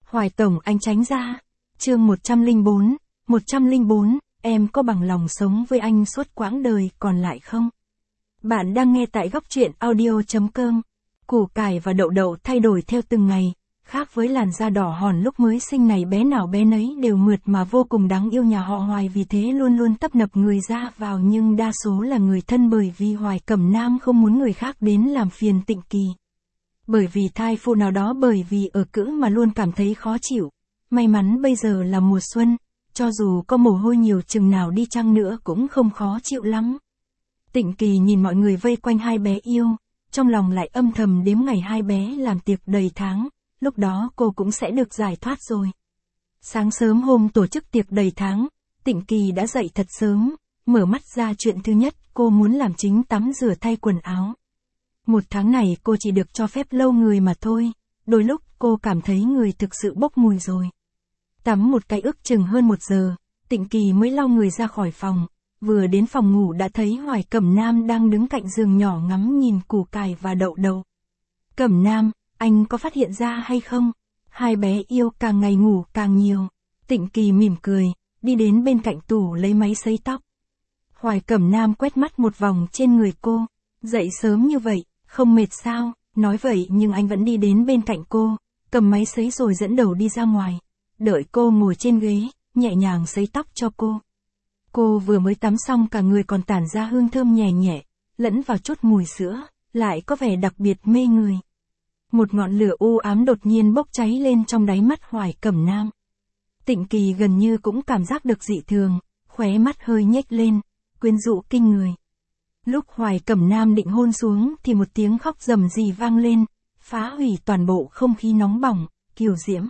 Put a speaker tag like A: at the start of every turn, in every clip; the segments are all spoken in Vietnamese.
A: Hoài Tổng anh tránh ra. Chương 104, 104, em có bằng lòng sống với anh suốt quãng đời còn lại không? Bạn đang nghe tại góc truyện audio.com. Củ cải và đậu đậu thay đổi theo từng ngày, khác với làn da đỏ hòn lúc mới sinh này, bé nào bé nấy đều mượt mà vô cùng đáng yêu nhà họ Hoài, vì thế luôn luôn tấp nập người ra vào, nhưng đa số là người thân, bởi vì Hoài Cẩm Nam không muốn người khác đến làm phiền Tịnh Kỳ. Bởi vì thai phụ nào đó bởi vì ở cữ mà luôn cảm thấy khó chịu. May mắn bây giờ là mùa xuân, cho dù có mồ hôi nhiều chừng nào đi chăng nữa cũng không khó chịu lắm. Tịnh Kỳ nhìn mọi người vây quanh hai bé yêu, trong lòng lại âm thầm đếm ngày hai bé làm tiệc đầy tháng, lúc đó cô cũng sẽ được giải thoát rồi. Sáng sớm hôm tổ chức tiệc đầy tháng, Tịnh Kỳ đã dậy thật sớm, mở mắt ra chuyện thứ nhất cô muốn làm chính tắm rửa thay quần áo. Một tháng này cô chỉ được cho phép lâu người mà thôi, đôi lúc cô cảm thấy người thực sự bốc mùi rồi. Tắm một cái ước chừng hơn 1 giờ, Tịnh Kỳ mới lau người ra khỏi phòng, vừa đến phòng ngủ đã thấy Hoài Cẩm Nam đang đứng cạnh giường nhỏ ngắm nhìn củ cải và đậu đậu. Cẩm Nam, anh có phát hiện ra hay không? Hai bé yêu càng ngày ngủ càng nhiều. Tịnh Kỳ mỉm cười, đi đến bên cạnh tủ lấy máy sấy tóc. Hoài Cẩm Nam quét mắt một vòng trên người cô, dậy sớm như vậy, không mệt sao? Nói vậy nhưng anh vẫn đi đến bên cạnh cô, cầm máy sấy rồi dẫn đầu đi ra ngoài. Đợi cô ngồi trên ghế, nhẹ nhàng sấy tóc cho cô. Cô vừa mới tắm xong cả người còn tản ra hương thơm nhẹ nhẹ, lẫn vào chút mùi sữa, lại có vẻ đặc biệt mê người. Một ngọn lửa u ám đột nhiên bốc cháy lên trong đáy mắt Hoài Cẩm Nam. Tịnh Kỳ gần như cũng cảm giác được dị thường, khóe mắt hơi nhếch lên, quyến rũ kinh người. Lúc Hoài Cẩm Nam định hôn xuống thì một tiếng khóc rầm rì vang lên, phá hủy toàn bộ không khí nóng bỏng, kiều diễm.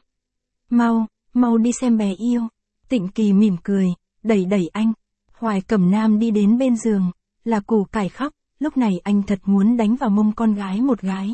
A: Mau đi xem bé yêu. Tịnh Kỳ mỉm cười, đẩy anh. Hoài Cẩm Nam đi đến bên giường, là củ cải khóc, lúc này anh thật muốn đánh vào mông con gái một gái.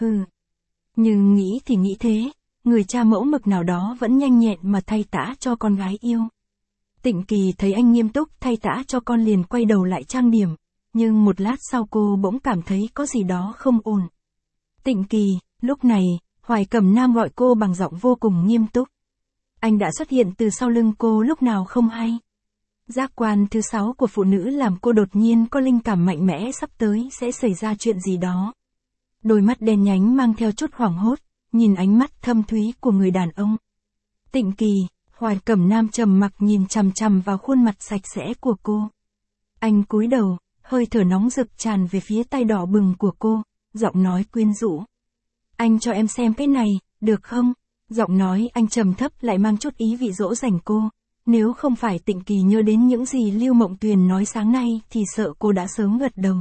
A: Nhưng nghĩ thì nghĩ thế, người cha mẫu mực nào đó vẫn nhanh nhẹn mà thay tã cho con gái yêu. Tịnh Kỳ thấy anh nghiêm túc thay tã cho con liền quay đầu lại trang điểm, nhưng một lát sau cô bỗng cảm thấy có gì đó không ổn. Tịnh Kỳ, lúc này, Hoài Cẩm Nam gọi cô bằng giọng vô cùng nghiêm túc. Anh đã xuất hiện từ sau lưng cô lúc nào không hay. Giác quan thứ 6 của phụ nữ làm cô đột nhiên có linh cảm mạnh mẽ sắp tới sẽ xảy ra chuyện gì đó. Đôi mắt đen nhánh mang theo chút hoảng hốt, nhìn ánh mắt thâm thúy của người đàn ông. Tịnh Kỳ, Hoài Cẩm Nam trầm mặc nhìn chằm chằm vào khuôn mặt sạch sẽ của cô. Anh cúi đầu, hơi thở nóng rực tràn về phía tay đỏ bừng của cô, giọng nói quyến rũ. Anh cho em xem cái này, được không? Giọng nói anh trầm thấp lại mang chút ý vị dỗ dành cô. Nếu không phải Tịnh Kỳ nhớ đến những gì Lưu Mộng Tuyền nói sáng nay thì sợ cô đã sớm gật đầu.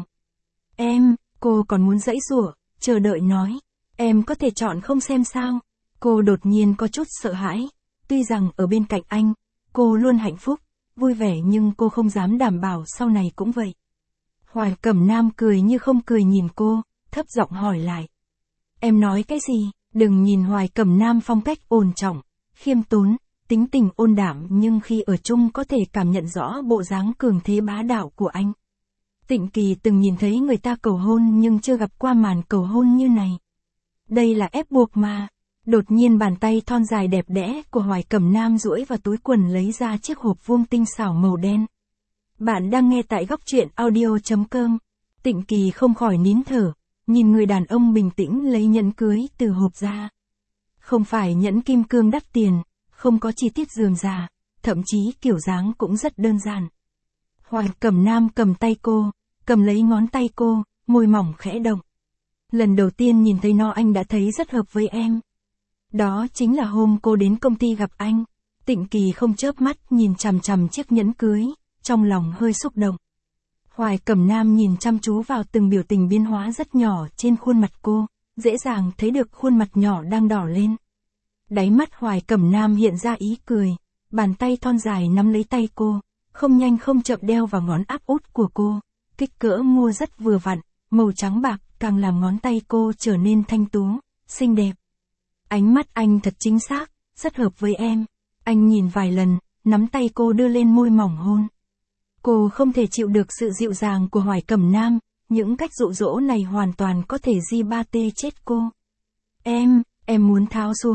A: Cô còn muốn giãy giụa, chờ đợi nói. Em có thể chọn không xem sao? Cô đột nhiên có chút sợ hãi. Tuy rằng ở bên cạnh anh, cô luôn hạnh phúc, vui vẻ, nhưng cô không dám đảm bảo sau này cũng vậy. Hoài Cẩm Nam cười như không cười nhìn cô, thấp giọng hỏi lại. Em nói cái gì? Đừng nhìn Hoài Cẩm Nam phong cách ổn trọng, khiêm tốn, tính tình ôn đạm, nhưng khi ở chung có thể cảm nhận rõ bộ dáng cường thế bá đạo của anh. Tịnh Kỳ từng nhìn thấy người ta cầu hôn nhưng chưa gặp qua màn cầu hôn như này. Đây là ép buộc mà. Đột nhiên bàn tay thon dài đẹp đẽ của Hoài Cẩm Nam duỗi vào túi quần lấy ra chiếc hộp vuông tinh xảo màu đen. Bạn đang nghe tại góc truyện audio.com. Tịnh Kỳ không khỏi nín thở, nhìn người đàn ông bình tĩnh lấy nhẫn cưới từ hộp ra. Không phải nhẫn kim cương đắt tiền, không có chi tiết rườm rà, thậm chí kiểu dáng cũng rất đơn giản. Hoài Cẩm Nam cầm tay cô, cầm lấy ngón tay cô, môi mỏng khẽ động. Lần đầu tiên nhìn thấy nó anh đã thấy rất hợp với em. Đó chính là hôm cô đến công ty gặp anh. Tịnh Kỳ không chớp mắt nhìn chằm chằm chiếc nhẫn cưới, trong lòng hơi xúc động. Hoài Cẩm Nam nhìn chăm chú vào từng biểu tình biến hóa rất nhỏ trên khuôn mặt cô, dễ dàng thấy được khuôn mặt nhỏ đang đỏ lên. Đáy mắt Hoài Cẩm Nam hiện ra ý cười, bàn tay thon dài nắm lấy tay cô, không nhanh không chậm đeo vào ngón áp út của cô, kích cỡ mua rất vừa vặn, màu trắng bạc càng làm ngón tay cô trở nên thanh tú, xinh đẹp. Ánh mắt anh thật chính xác, rất hợp với em. Anh nhìn vài lần, nắm tay cô đưa lên môi mỏng hôn. Cô không thể chịu được sự dịu dàng của Hoài Cẩm Nam, những cách dụ dỗ này hoàn toàn có thể di ba tê chết cô. Em muốn tháo xuống,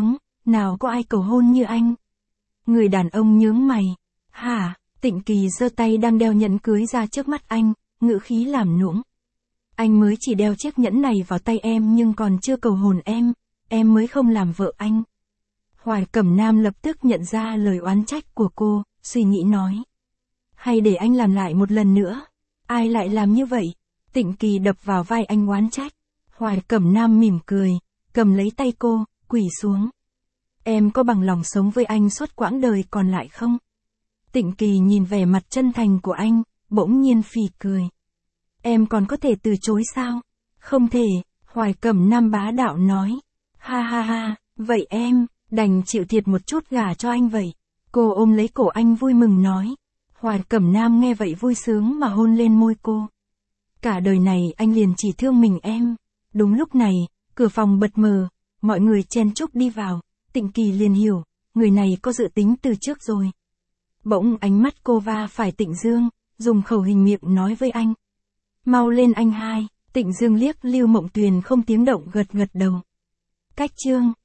A: nào có ai cầu hôn như anh. Người đàn ông nhướng mày. Hả? Tịnh Kỳ giơ tay đang đeo nhẫn cưới ra trước mắt anh, ngữ khí làm nũng. Anh mới chỉ đeo chiếc nhẫn này vào tay em nhưng còn chưa cầu hôn em mới không làm vợ anh. Hoài Cẩm Nam lập tức nhận ra lời oán trách của cô, suy nghĩ nói. Hay để anh làm lại một lần nữa? Ai lại làm như vậy? Tịnh Kỳ đập vào vai anh oán trách. Hoài Cẩm Nam mỉm cười, cầm lấy tay cô, quỳ xuống. Em có bằng lòng sống với anh suốt quãng đời còn lại không? Tịnh Kỳ nhìn vẻ mặt chân thành của anh, bỗng nhiên phì cười. Em còn có thể từ chối sao? Không thể, Hoài Cẩm Nam bá đạo nói. Ha ha ha, vậy em, đành chịu thiệt một chút gả cho anh vậy. Cô ôm lấy cổ anh vui mừng nói. Hoài Cẩm Nam nghe vậy vui sướng mà hôn lên môi cô. Cả đời này anh liền chỉ thương mình em. Đúng lúc này, cửa phòng bật mở, mọi người chen chúc đi vào, Tịnh Kỳ liền hiểu, người này có dự tính từ trước rồi. Bỗng ánh mắt cô va phải Tịnh Dương, dùng khẩu hình miệng nói với anh. Mau lên anh hai. Tịnh Dương liếc Lưu Mộng Tuyền không tiếng động gật gật đầu. Cách chương